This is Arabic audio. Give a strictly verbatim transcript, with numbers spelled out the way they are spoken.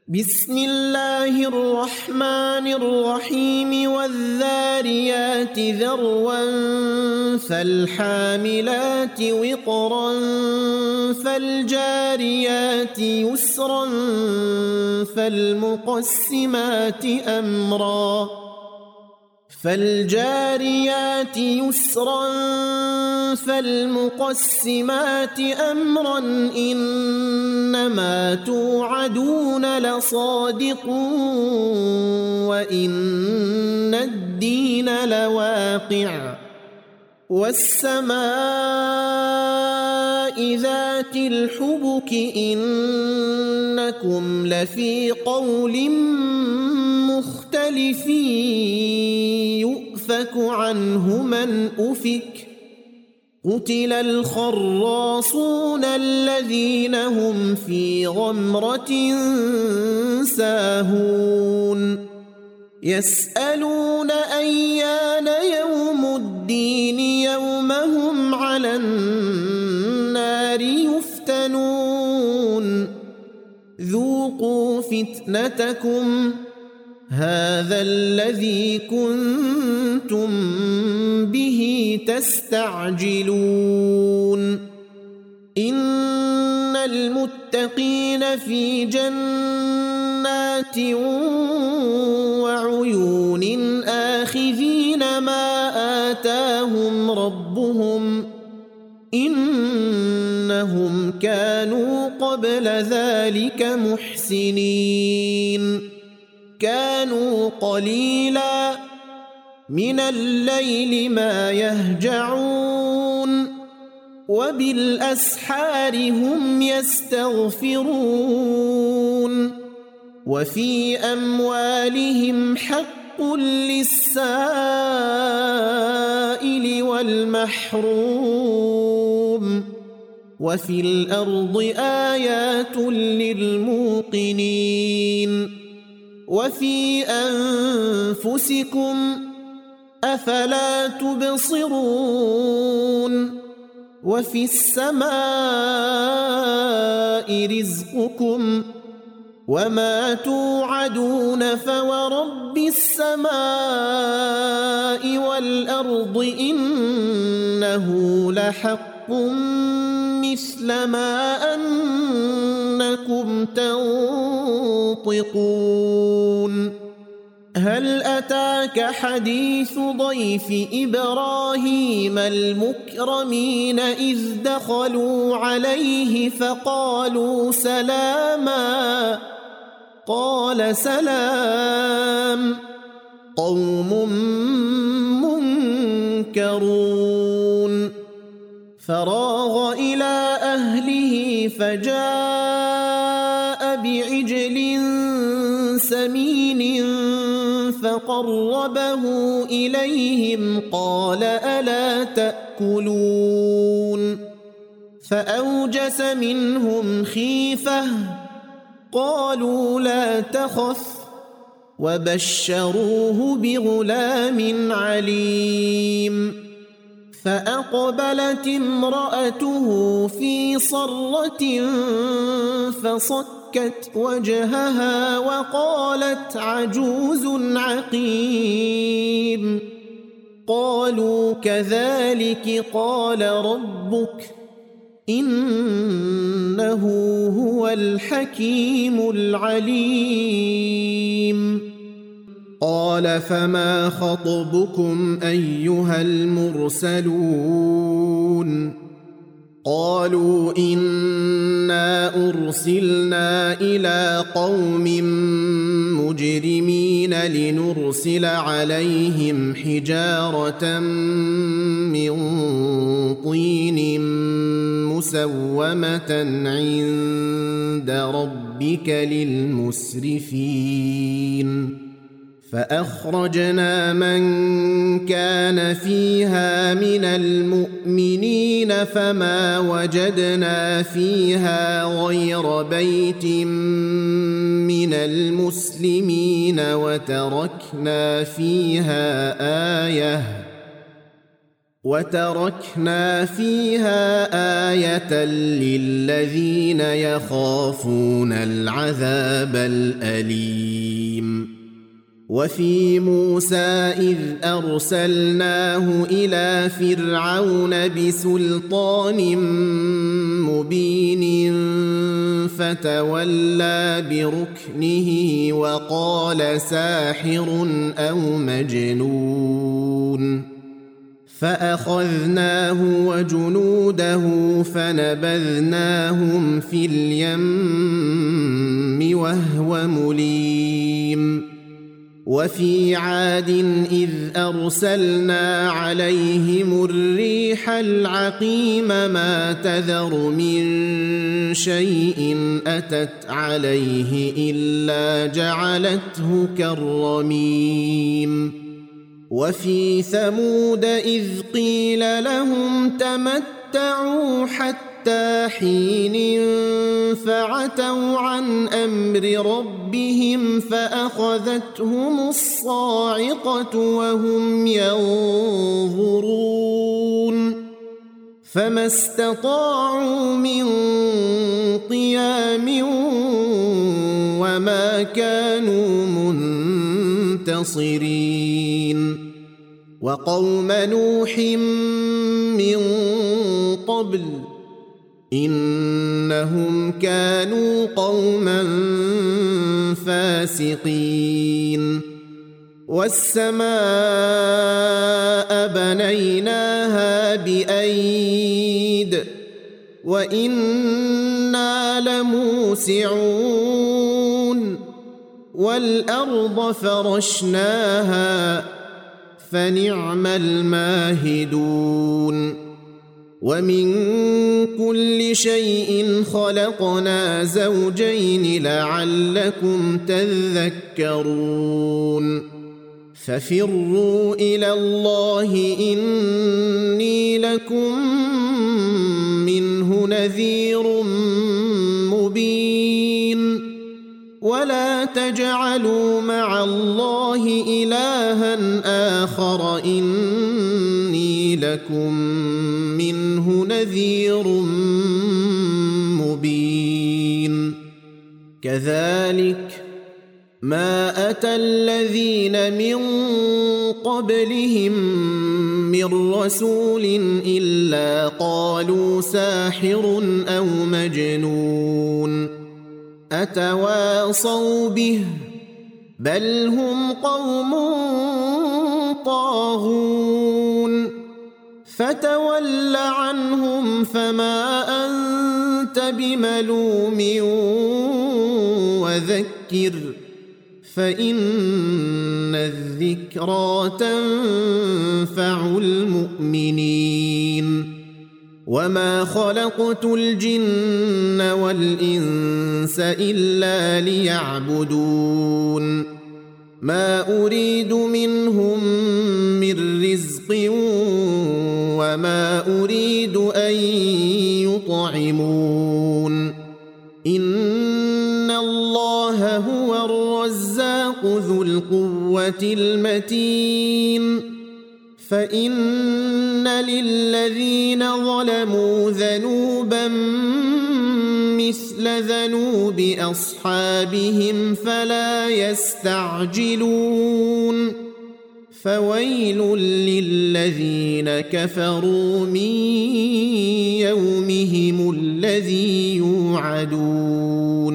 بسم الله الرحمن الرحيم والذاريات ذروا فالحاملات وقرا فالجاريات يسرا فالمقسمات أمرا فالجاريات يسرا فالمقسمات أمرا إنما توعدون لصادق وإن الدين لواقع والسماء ذات الحبك إنكم لفي قول مختلف يؤفك عنه من أفك قتل الخراصون الذين هم في غمرة ساهون يسألون أيان يوم الدين يوم هم على النار يفتنون ذوقوا فتنتكم هذا الذي كنتم به تستعجلون إن المتقين في جنات وعيون آخذين ما آتاهم ربهم إنهم كانوا قبل ذلك محسنين كانوا قليلا من الليل ما يهجعون وبالأسحار هم يستغفرون وفي أموالهم حق للسائل والمحروم وفي الأرض آيات للموقنين وفي أنفسكم أفلا تبصرون وفي السماء رزقكم وما توعدون فورب السماء والأرض إنه لحق مثل ما أنكم تنطقون هل أتاك حديث ضيف إبراهيم المكرمين إذ دخلوا عليه فقالوا سلاما قال سلام قوم منكرون فراغ إلى أهله فجاء بعجل سمين فقربه إليهم قال ألا تأكلون فأوجس منهم خيفة قالوا لا تخف وبشروه بغلام عليم فأقبلت امرأته في صرة فصكت وجهها وقالت عجوز عقيم قالوا كذلك قال ربك إنه هو الحكيم العليم قال فما خطبكم أيها المرسلون قالوا إنا أرسلنا إلى قوم مجرمين لنرسل عليهم حجارة من طين مسومة عند ربك للمسرفين فأخرجنا من كان فيها من المؤمنين فما وجدنا فيها غير بيت من المسلمين وتركنا فيها آية وتركنا فيها آية للذين يخافون العذاب الأليم وفي موسى إذ أرسلناه إلى فرعون بسلطان مبين فتولى بركنه وقال ساحر أو مجنون فأخذناه وجنوده فنبذناهم في اليم وهو مليم وفي عاد إذ أرسلنا عليهم الريح العقيم ما تذر من شيء أتت عليه إلا جعلته كالرميم وفي ثمود إذ قيل لهم تمتعوا حتى حين فعتوا عن أمر ربهم فأخذتهم الصاعقة وهم ينظرون فما استطاعوا من قيام وما كانوا منتصرين وقوم نوح من قبل إنهم كانوا قوما فاسقين والسماء بنيناها بأيد وإنا لموسعون والأرض فرشناها فنعم الماهدون ومن كل شيء خلقنا زوجين لعلكم تذكرون ففروا إلى الله إني لكم منه نذير مبين ولا تجعلوا مع الله إلها آخر إني لكم منه نذير مبين كذلك ما أتى الذين من قبلهم من رسول إلا قالوا ساحر أو مجنون أتواصوا به بل هم قوم طاغون فتول عنهم فما أنت بملوم وذكر فإن الذكرى تنفع المؤمنين وما خلقت الجن والإنس إلا ليعبدون ما أريد منهم من رزق وما أريد أن يطعمون إن الله هو الرزاق ذو القوة المتين فإن للذين ظلموا ذنوبا مثل ذنوب أصحابهم فلا يستعجلون فويل للذين كفروا من يومهم الذي يوعدون